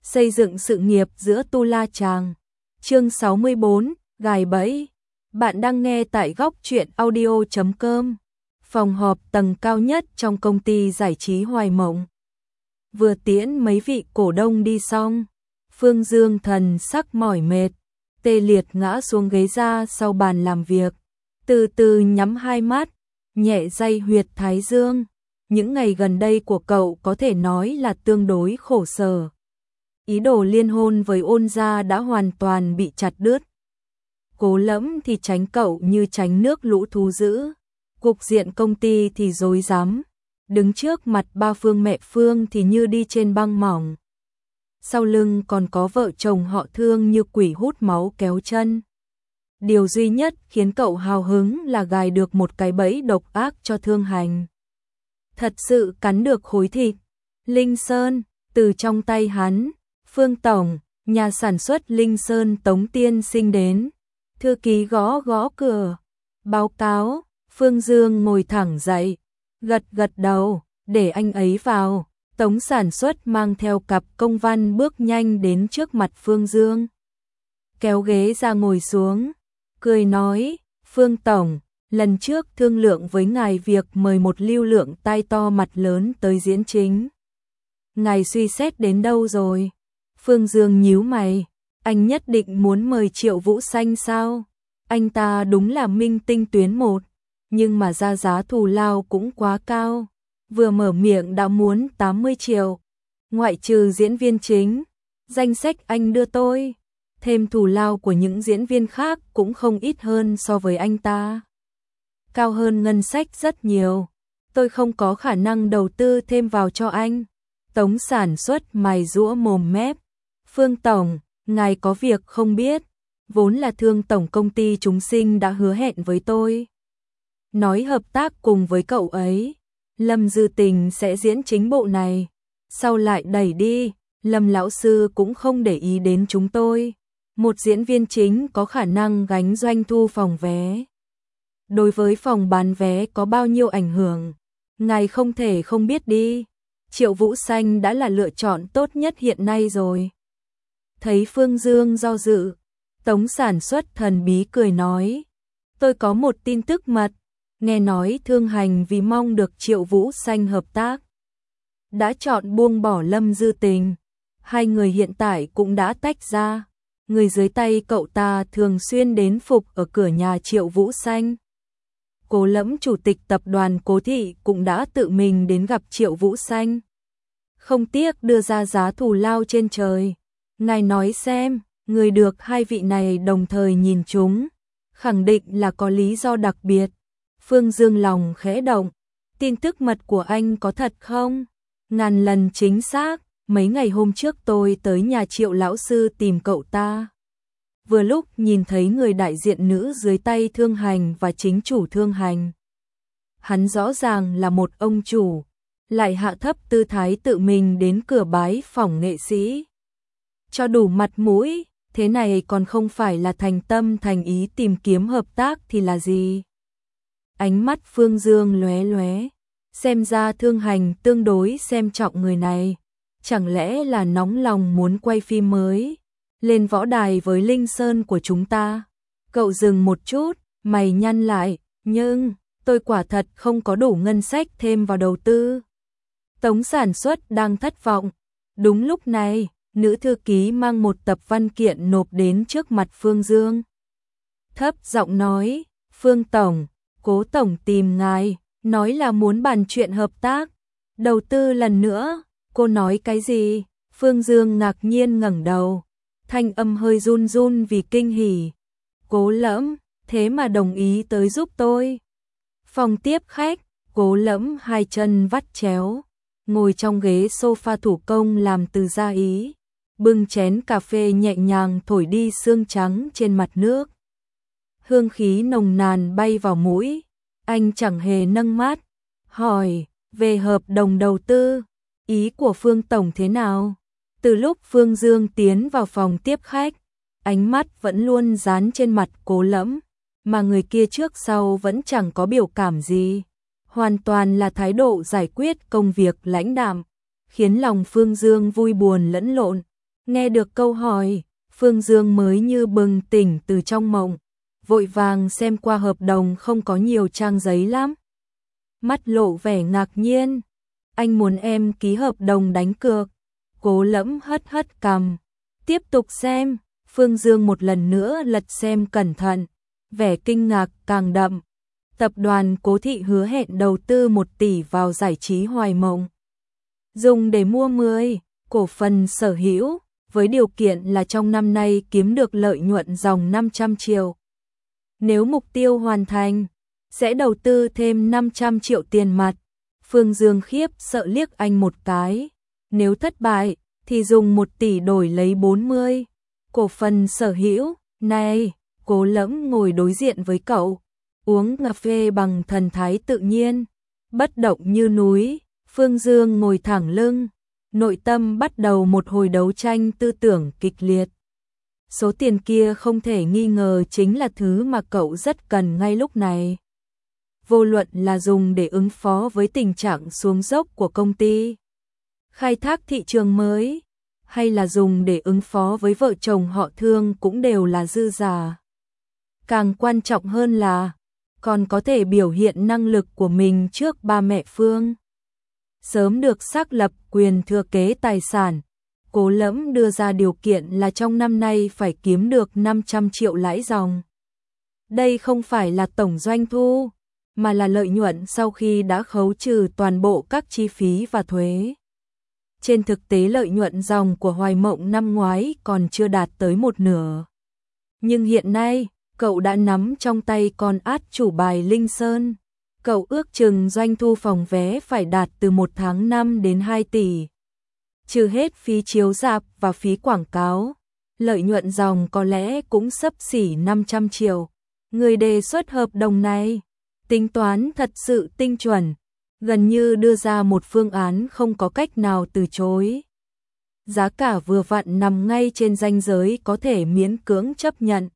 Xây dựng sự nghiệp giữa Tu La Chàng. Chương 64, gài bẫy. Bạn đang nghe tại góc truyện audio.com. Phòng họp tầng cao nhất trong công ty giải trí Hoài Mộng. Vừa tiễn mấy vị cổ đông đi xong, Phương Dương thần sắc mỏi mệt, tê liệt ngã xuống ghế ra sau bàn làm việc, từ từ nhắm hai mắt, nhẹ day huyệt thái dương. Những ngày gần đây của cậu có thể nói là tương đối khổ sở. Ý đồ liên hôn với Ôn gia đã hoàn toàn bị chặt đứt. Cố Lẫm thì tránh cậu như tránh nước lũ thú dữ. Cục diện công ty thì rối rắm. Đứng trước mặt ba Phương mẹ Phương thì như đi trên băng mỏng. Sau lưng còn có vợ chồng họ Thương như quỷ hút máu kéo chân. Điều duy nhất khiến cậu hào hứng là gài được một cái bẫy độc ác cho Thương Hành. Thật sự cắn được khối thịt. Linh Sơn, từ trong tay hắn, Phương Tổng, nhà sản xuất Linh Sơn Tống Tiên Sinh đến. Thư ký gõ gõ cửa. Báo cáo. Phương Dương ngồi thẳng dậy, gật gật đầu, để anh ấy vào. Tống sản xuất mang theo cặp công văn bước nhanh đến trước mặt Phương Dương. Kéo ghế ra ngồi xuống, cười nói, Phương Tổng, lần trước thương lượng với ngài việc mời một lưu lượng tai to mặt lớn tới diễn chính. Ngài suy xét đến đâu rồi? Phương Dương nhíu mày, anh nhất định muốn mời Triệu Vũ Xanh sao? Anh ta đúng là minh tinh tuyến một, nhưng mà giá thù lao cũng quá cao. Vừa mở miệng đã muốn 80 triệu. Ngoại trừ diễn viên chính, danh sách anh đưa tôi, thêm thù lao của những diễn viên khác cũng không ít hơn so với anh ta. Cao hơn ngân sách rất nhiều. Tôi không có khả năng đầu tư thêm vào cho anh. Tống sản xuất mày giũa mồm mép. Phương Tổng, ngài có việc không biết. Vốn là Thương Tổng công ty chúng sinh đã hứa hẹn với tôi. Nói hợp tác cùng với cậu ấy. Lâm Dư Tình sẽ diễn chính bộ này. Sau lại đẩy đi, Lâm lão sư cũng không để ý đến chúng tôi. Một diễn viên chính có khả năng gánh doanh thu phòng vé. Đối với phòng bán vé có bao nhiêu ảnh hưởng, ngài không thể không biết đi. Triệu Vũ Xanh đã là lựa chọn tốt nhất hiện nay rồi. Thấy Phương Dương do dự, Tống sản xuất thần bí cười nói, tôi có một tin tức mật, nghe nói Thương Hành vì mong được Triệu Vũ Xanh hợp tác, đã chọn buông bỏ Lâm Dư Tình. Hai người hiện tại cũng đã tách ra. Người dưới tay cậu ta thường xuyên đến phục ở cửa nhà Triệu Vũ Xanh. Cố Lẫm chủ tịch tập đoàn Cố Thị cũng đã tự mình đến gặp Triệu Vũ Xanh. Không tiếc đưa ra giá thù lao trên trời. Ngài nói xem, người được hai vị này đồng thời nhìn chúng, khẳng định là có lý do đặc biệt. Phương Dương lòng khẽ động. Tin tức mật của anh có thật không? Ngàn lần chính xác. Mấy ngày hôm trước tôi tới nhà Triệu lão sư tìm cậu ta. Vừa lúc nhìn thấy người đại diện nữ dưới tay Thương Hành và chính chủ Thương Hành. Hắn rõ ràng là một ông chủ, lại hạ thấp tư thái tự mình đến cửa bái phỏng nghệ sĩ. Cho đủ mặt mũi, thế này còn không phải là thành tâm thành ý tìm kiếm hợp tác thì là gì? Ánh mắt Phương Dương lóe lóe, xem ra Thương Hành tương đối xem trọng người này. Chẳng lẽ là nóng lòng muốn quay phim mới lên võ đài với Linh Sơn của chúng ta? Cậu dừng một chút, mày nhăn lại, nhưng tôi quả thật không có đủ ngân sách thêm vào đầu tư. Tống sản xuất đang thất vọng. Đúng lúc này, nữ thư ký mang một tập văn kiện nộp đến trước mặt Phương Dương. Thấp giọng nói, Phương Tổng, Cố Tổng tìm ngài, nói là muốn bàn chuyện hợp tác, đầu tư lần nữa. Cô nói cái gì? Phương Dương ngạc nhiên ngẩng đầu, thanh âm hơi run run vì kinh hỉ. Cố Lẫm, thế mà đồng ý tới giúp tôi. Phòng tiếp khách, Cố Lẫm hai chân vắt chéo, ngồi trong ghế sofa thủ công làm từ da Ý, bưng chén cà phê nhẹ nhàng thổi đi sương trắng trên mặt nước. Hương khí nồng nàn bay vào mũi, anh chẳng hề nâng mắt, hỏi, về hợp đồng đầu tư. Ý của Phương Tổng thế nào? Từ lúc Phương Dương tiến vào phòng tiếp khách, ánh mắt vẫn luôn dán trên mặt Cố Lẫm, mà người kia trước sau vẫn chẳng có biểu cảm gì. Hoàn toàn là thái độ giải quyết công việc lãnh đạm, khiến lòng Phương Dương vui buồn lẫn lộn. Nghe được câu hỏi, Phương Dương mới như bừng tỉnh từ trong mộng, vội vàng xem qua hợp đồng không có nhiều trang giấy lắm. Mắt lộ vẻ ngạc nhiên, anh muốn em ký hợp đồng đánh cược. Cố Lẫm hất hất cằm, tiếp tục xem. Phương Dương một lần nữa lật xem cẩn thận, vẻ kinh ngạc càng đậm. Tập đoàn Cố Thị hứa hẹn đầu tư 1 tỷ vào giải trí Hoài Mộng, dùng để mua 10 cổ phần sở hữu, với điều kiện là trong năm nay kiếm được lợi nhuận ròng 500 triệu. Nếu mục tiêu hoàn thành, sẽ đầu tư thêm 500 triệu tiền mặt. Phương Dương khiếp sợ liếc anh một cái. Nếu thất bại, thì dùng 1 tỷ đổi lấy 40 cổ phần sở hữu. Này, Cố Lẫm ngồi đối diện với cậu, uống cà phê bằng thần thái tự nhiên, bất động như núi. Phương Dương ngồi thẳng lưng, nội tâm bắt đầu một hồi đấu tranh tư tưởng kịch liệt. Số tiền kia không thể nghi ngờ chính là thứ mà cậu rất cần ngay lúc này. Vô luận là dùng để ứng phó với tình trạng xuống dốc của công ty, khai thác thị trường mới, hay là dùng để ứng phó với vợ chồng họ Thương cũng đều là dư giả. Càng quan trọng hơn là còn có thể biểu hiện năng lực của mình trước ba mẹ Phương. Sớm được xác lập quyền thừa kế tài sản, Cố Lẫm đưa ra điều kiện là trong năm nay phải kiếm được 500 triệu lãi ròng. Đây không phải là tổng doanh thu, mà là lợi nhuận sau khi đã khấu trừ toàn bộ các chi phí và thuế. Trên thực tế lợi nhuận ròng của Hoài Mộng năm ngoái còn chưa đạt tới 1/2. Nhưng hiện nay, cậu đã nắm trong tay con át chủ bài Linh Sơn. Cậu ước chừng doanh thu phòng vé phải đạt từ 1 tháng 5 đến 2 tỷ. Trừ hết phí chiếu rạp và phí quảng cáo, lợi nhuận ròng có lẽ cũng xấp xỉ 500 triệu. Người đề xuất hợp đồng này, tính toán thật sự tinh chuẩn, gần như đưa ra một phương án không có cách nào từ chối. Giá cả vừa vặn nằm ngay trên ranh giới có thể miễn cưỡng chấp nhận.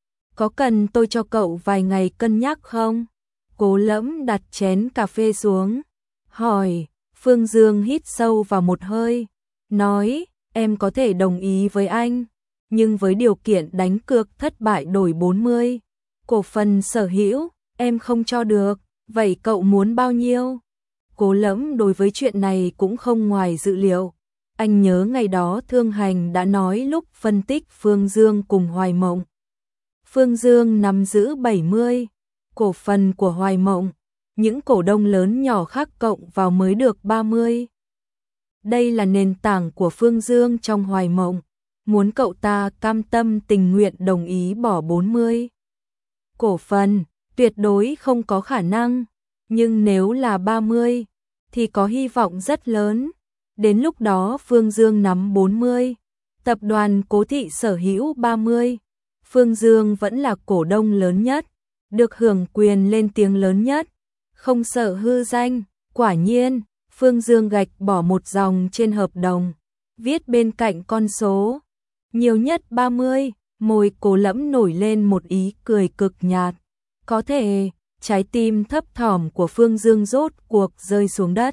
Có cần tôi cho cậu vài ngày cân nhắc không? Cố Lẫm đặt chén cà phê xuống, hỏi. Phương Dương hít sâu vào một hơi, nói, em có thể đồng ý với anh, nhưng với điều kiện đánh cược thất bại đổi 40 cổ phần sở hữu, em không cho được. Vậy cậu muốn bao nhiêu? Cố Lẫm đối với chuyện này cũng không ngoài dự liệu. Anh nhớ ngày đó Thương Hành đã nói lúc phân tích Phương Dương cùng Hoài Mộng. Phương Dương nắm giữ 70 cổ phần của Hoài Mộng, những cổ đông lớn nhỏ khác cộng vào mới được 30. Đây là nền tảng của Phương Dương trong Hoài Mộng, muốn cậu ta cam tâm tình nguyện đồng ý bỏ 40 cổ phần, tuyệt đối không có khả năng, nhưng nếu là 30 thì có hy vọng rất lớn. Đến lúc đó Phương Dương nắm 40, tập đoàn Cố Thị sở hữu 30, Phương Dương vẫn là cổ đông lớn nhất, được hưởng quyền lên tiếng lớn nhất, không sợ hư danh. Quả nhiên, Phương Dương gạch bỏ một dòng trên hợp đồng, viết bên cạnh con số, nhiều nhất 30, môi Cố Lẫm nổi lên một ý cười cực nhạt. Có thể, trái tim thấp thỏm của Phương Dương rốt cuộc rơi xuống đất.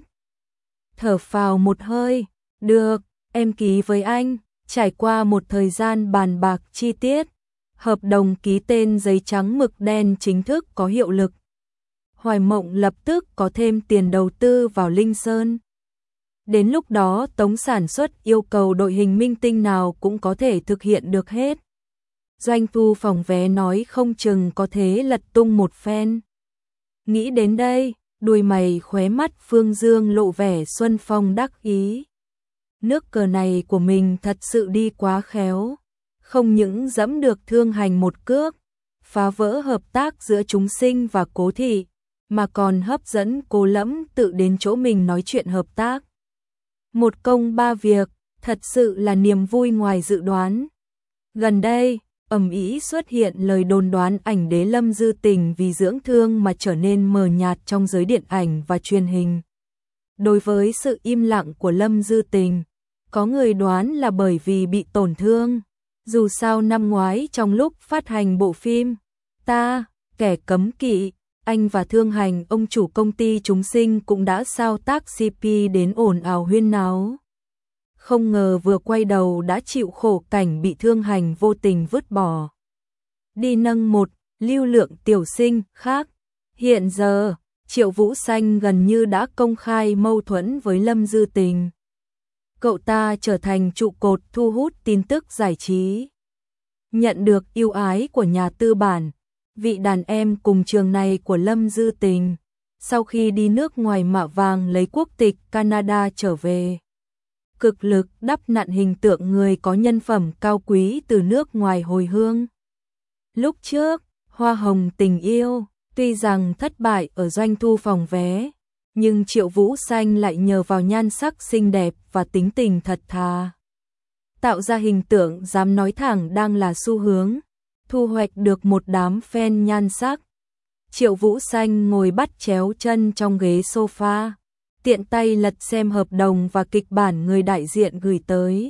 Thở phào một hơi, được, em ký với anh. Trải qua một thời gian bàn bạc chi tiết, hợp đồng ký tên giấy trắng mực đen chính thức có hiệu lực. Hoài Mộng lập tức có thêm tiền đầu tư vào Linh Sơn. Đến lúc đó tống sản xuất yêu cầu đội hình minh tinh nào cũng có thể thực hiện được hết. Doanh thu phòng vé nói không chừng có thế lật tung một phen. Nghĩ đến đây, đuôi mày khóe mắt Phương Dương lộ vẻ xuân phong đắc ý. Nước cờ này của mình thật sự đi quá khéo, không những giẫm được Thương Hành một cước, phá vỡ hợp tác giữa Chúng Sinh và Cố Thị, mà còn hấp dẫn Cố Lẫm tự đến chỗ mình nói chuyện hợp tác. Một công ba việc, thật sự là niềm vui ngoài dự đoán. Gần đây, ầm ĩ xuất hiện lời đồn đoán ảnh đế Lâm Dư Tình vì dưỡng thương mà trở nên mờ nhạt trong giới điện ảnh và truyền hình. Đối với sự im lặng của Lâm Dư Tình, có người đoán là bởi vì bị tổn thương. Dù sao năm ngoái trong lúc phát hành bộ phim Ta, Kẻ Cấm Kỵ, anh và Thương Hành, ông chủ công ty Chúng Sinh cũng đã sao tác CP đến ồn ào huyên náo. không ngờ vừa quay đầu đã chịu khổ cảnh bị Thương Hành vô tình vứt bỏ. Đi nâng một lưu lượng tiểu sinh khác. Hiện giờ, Triệu Vũ Xanh gần như đã công khai mâu thuẫn với Lâm Dư Tình. Cậu ta trở thành trụ cột thu hút tin tức giải trí. Nhận được yêu ái của nhà tư bản, vị đàn em cùng trường này của Lâm Dư Tình, sau khi đi nước ngoài mạ vàng lấy quốc tịch Canada trở về. Cực lực đắp nặn hình tượng người có nhân phẩm cao quý từ nước ngoài hồi hương. Lúc trước, Hoa Hồng Tình Yêu, tuy rằng thất bại ở doanh thu phòng vé, nhưng Triệu Vũ Xanh lại nhờ vào nhan sắc xinh đẹp và tính tình thật thà, tạo ra hình tượng dám nói thẳng đang là xu hướng, thu hoạch được một đám fan nhan sắc. Triệu Vũ Xanh ngồi bắt chéo chân trong ghế sofa, tiện tay lật xem hợp đồng và kịch bản người đại diện gửi tới.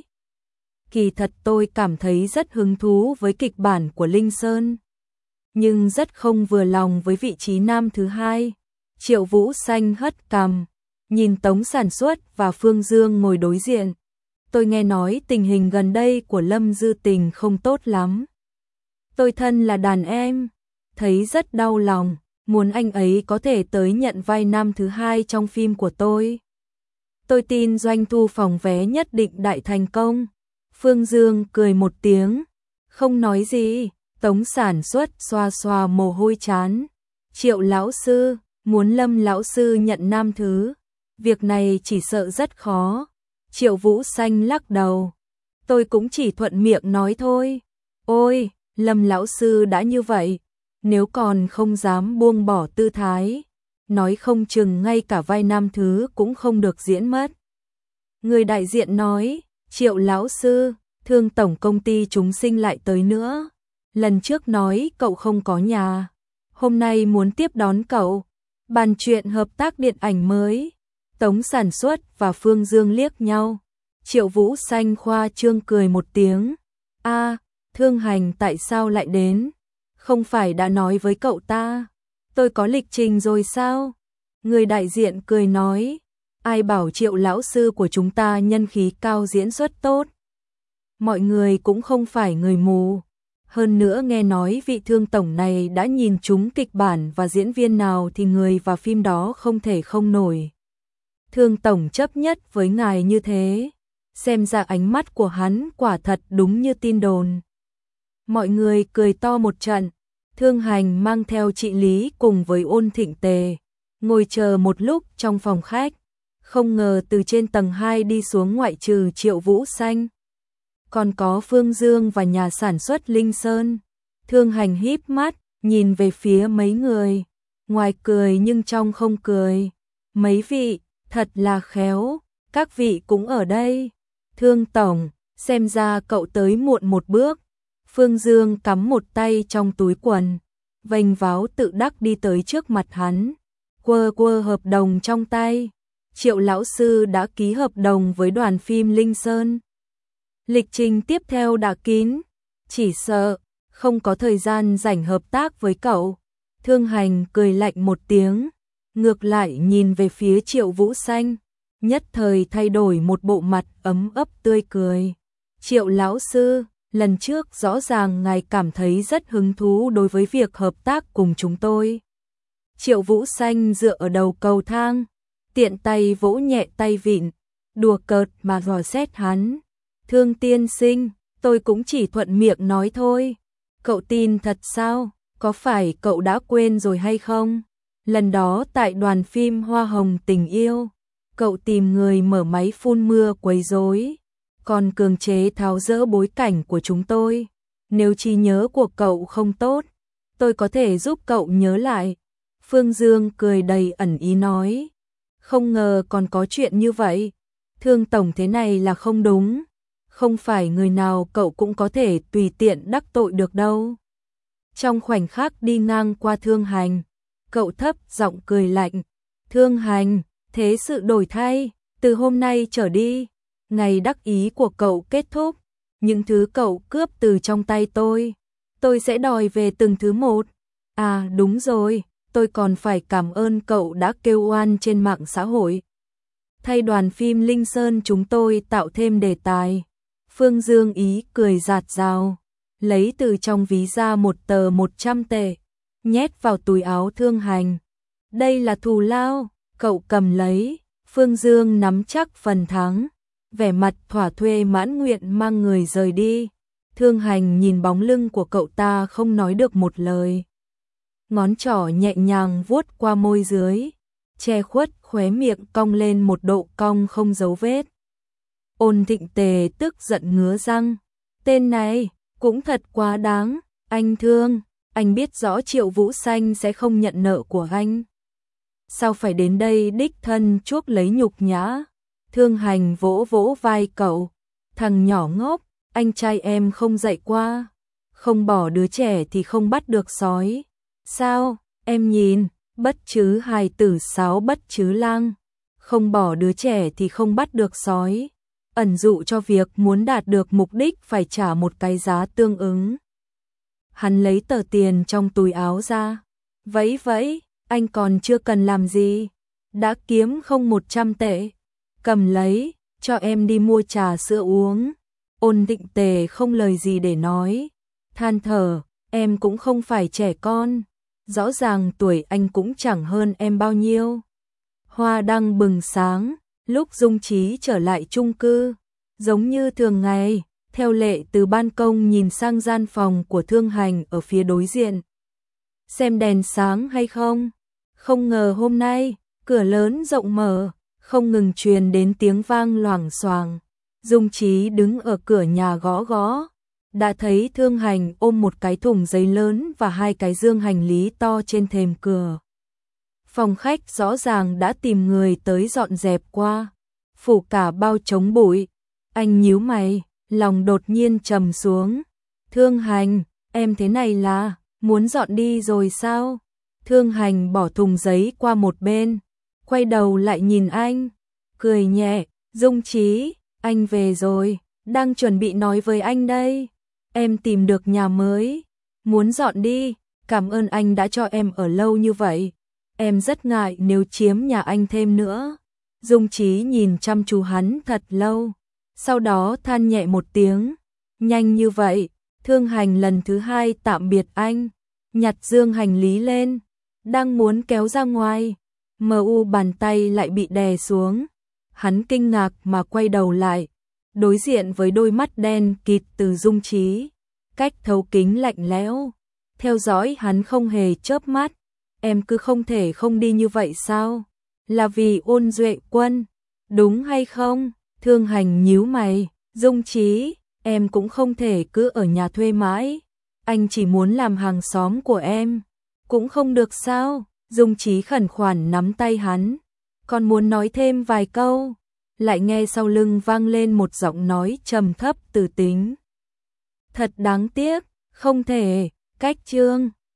Kỳ thật tôi cảm thấy rất hứng thú với kịch bản của Linh Sơn, nhưng rất không vừa lòng với vị trí nam thứ hai. Triệu Vũ Xanh hất cằm, nhìn Tống Sản Xuất và Phương Dương ngồi đối diện. Tôi nghe nói tình hình gần đây của Lâm Dư Tình không tốt lắm. Tôi thân là đàn em, thấy rất đau lòng, muốn anh ấy có thể tới nhận vai nam thứ hai trong phim của tôi. Tôi tin doanh thu phòng vé nhất định đại thành công. Phương Dương cười một tiếng, không nói gì. Tống Sản Xuất xoa xoa mồ hôi trán. Triệu lão sư, muốn Lâm lão sư nhận nam thứ, việc này chỉ sợ rất khó. Triệu Vũ Xanh lắc đầu. Tôi cũng chỉ thuận miệng nói thôi. Ôi, Lâm lão sư đã như vậy, nếu còn không dám buông bỏ tư thái, nói không chừng ngay cả vai nam thứ cũng không được diễn mất. Người đại diện nói, Triệu lão sư, Thương tổng công ty chúng sinh lại tới nữa. Lần trước nói cậu không có nhà, hôm nay muốn tiếp đón cậu, bàn chuyện hợp tác điện ảnh mới. Tống Sản Xuất và Phương Dương liếc nhau. Triệu Vũ Xanh khoa trương cười một tiếng. Thương Hành tại sao lại đến? Không phải đã nói với cậu ta, tôi có lịch trình rồi sao? Người đại diện cười nói, ai bảo Triệu lão sư của chúng ta nhân khí cao diễn xuất tốt. Mọi người cũng không phải người mù. Hơn nữa nghe nói vị Thương tổng này đã nhìn trúng kịch bản và diễn viên nào thì người vào phim đó không thể không nổi. Thương tổng chấp nhất với ngài như thế, xem ra ánh mắt của hắn quả thật đúng như tin đồn. Mọi người cười to một trận. Thương Hành mang theo chị Lý cùng với Ôn Thịnh Tề, ngồi chờ một lúc trong phòng khách. Không ngờ từ trên tầng 2 đi xuống ngoại trừ Triệu Vũ Xanh, còn có Phương Dương và nhà sản xuất Linh Sơn. Thương Hành híp mắt, nhìn về phía mấy người, ngoài cười nhưng trong không cười. Mấy vị, thật là khéo, các vị cũng ở đây. Thương tổng, xem ra cậu tới muộn một bước. Phương Dương cắm một tay trong túi quần, vênh váo tự đắc đi tới trước mặt hắn, quơ quơ hợp đồng trong tay. Triệu lão sư đã ký hợp đồng với đoàn phim Linh Sơn. Lịch trình tiếp theo đã kín, chỉ sợ không có thời gian rảnh hợp tác với cậu. Thương Hành cười lạnh một tiếng, ngược lại nhìn về phía Triệu Vũ Xanh, nhất thời thay đổi một bộ mặt ấm ấp tươi cười. Triệu lão sư, lần trước rõ ràng ngài cảm thấy rất hứng thú đối với việc hợp tác cùng chúng tôi. Triệu Vũ Xanh dựa ở đầu cầu thang, tiện tay vỗ nhẹ tay vịn, đùa cợt mà dò xét hắn. Thương tiên sinh, tôi cũng chỉ thuận miệng nói thôi. Cậu tin thật sao? Có phải cậu đã quên rồi hay không? Lần đó tại đoàn phim Hoa Hồng Tình Yêu, cậu tìm người mở máy phun mưa quấy rối, còn cường chế tháo dỡ bối cảnh của chúng tôi. Nếu trí nhớ của cậu không tốt, tôi có thể giúp cậu nhớ lại. Phương Dương cười đầy ẩn ý nói, không ngờ còn có chuyện như vậy. Thương tổng thế này là không đúng, không phải người nào cậu cũng có thể tùy tiện đắc tội được đâu. Trong khoảnh khắc đi ngang qua Thương Hành, cậu thấp giọng cười lạnh, Thương Hành, thế sự đổi thay, từ hôm nay trở đi, ngày đắc ý của cậu kết thúc, những thứ cậu cướp từ trong tay tôi sẽ đòi về từng thứ một. À đúng rồi, tôi còn phải cảm ơn cậu đã kêu oan trên mạng xã hội. thay đoàn phim Linh Sơn chúng tôi tạo thêm đề tài. Phương Dương Ý cười rạt rào, lấy từ trong ví ra một tờ 100 tệ, nhét vào túi áo Thương Hành. Đây là thù lao, cậu cầm lấy. Phương Dương nắm chắc phần thắng, vẻ mặt thỏa thuê mãn nguyện mang người rời đi. Thương Hành nhìn bóng lưng của cậu ta không nói được một lời. Ngón trỏ nhẹ nhàng vuốt qua môi dưới, che khuất khóe miệng cong lên một độ cong không dấu vết. Ôn Thịnh Tề tức giận ngứa răng. Tên này cũng thật quá đáng. Anh Thương, anh biết rõ Triệu Vũ Xanh sẽ không nhận nợ của anh. Sao phải đến đây đích thân chuốc lấy nhục nhã? Thương Hành vỗ vỗ vai cậu. Thằng nhỏ ngốc, anh trai em không dạy qua. Không bỏ đứa trẻ thì không bắt được sói. Sao, em nhìn, bất chứ hài tử sáo bất chứ lang. Không bỏ đứa trẻ thì không bắt được sói. Ẩn dụ cho việc muốn đạt được mục đích phải trả một cái giá tương ứng. Hắn lấy tờ tiền trong túi áo ra. Vẫy, anh còn chưa cần làm gì. Đã kiếm không 100 tệ. Cầm lấy, cho em đi mua trà sữa uống. Ôn Thịnh Tề không lời gì để nói. Than thở, em cũng không phải trẻ con. Rõ ràng tuổi anh cũng chẳng hơn em bao nhiêu. Hoa đăng bừng sáng, lúc Dung Chí trở lại chung cư. Giống như thường ngày, theo lệ từ ban công nhìn sang gian phòng của Thương Hành ở phía đối diện. Xem đèn sáng hay không? Không ngờ hôm nay, cửa lớn rộng mở, không ngừng truyền đến tiếng vang loảng xoảng. Dung Chí đứng ở cửa nhà gõ gõ, đã thấy Thương Hành ôm một cái thùng giấy lớn và hai cái dương hành lý to trên thềm cửa. Phòng khách rõ ràng đã tìm người tới dọn dẹp qua, phủ cả bao chống bụi. Anh nhíu mày, lòng đột nhiên trầm xuống. Thương Hành, em thế này là muốn dọn đi rồi sao? Thương Hành bỏ thùng giấy qua một bên, quay đầu lại nhìn anh, cười nhẹ. Dung Chí, anh về rồi, đang chuẩn bị nói với anh đây. Em tìm được nhà mới, muốn dọn đi. Cảm ơn anh đã cho em ở lâu như vậy. Em rất ngại nếu chiếm nhà anh thêm nữa. Dung Chí nhìn chăm chú hắn thật lâu, sau đó than nhẹ một tiếng. Nhanh như vậy? Thương Hành lần thứ hai tạm biệt anh, nhặt dương hành lý lên, đang muốn kéo ra ngoài. Bàn tay lại bị đè xuống. Hắn kinh ngạc mà quay đầu lại, đối diện với đôi mắt đen kịt từ Dung Chí, cách thấu kính lạnh lẽo, theo dõi hắn không hề chớp mắt. Em cứ không thể không đi như vậy sao? Là vì Ôn Duệ Quân, đúng hay không? Thương Hành nhíu mày. Dung Chí, em cũng không thể cứ ở nhà thuê mãi. Anh chỉ muốn làm hàng xóm của em. Cũng không được sao? Dung Chí khẩn khoản nắm tay hắn, còn muốn nói thêm vài câu, lại nghe sau lưng vang lên một giọng nói trầm thấp từ tính. Thật đáng tiếc, không thể. Cách chương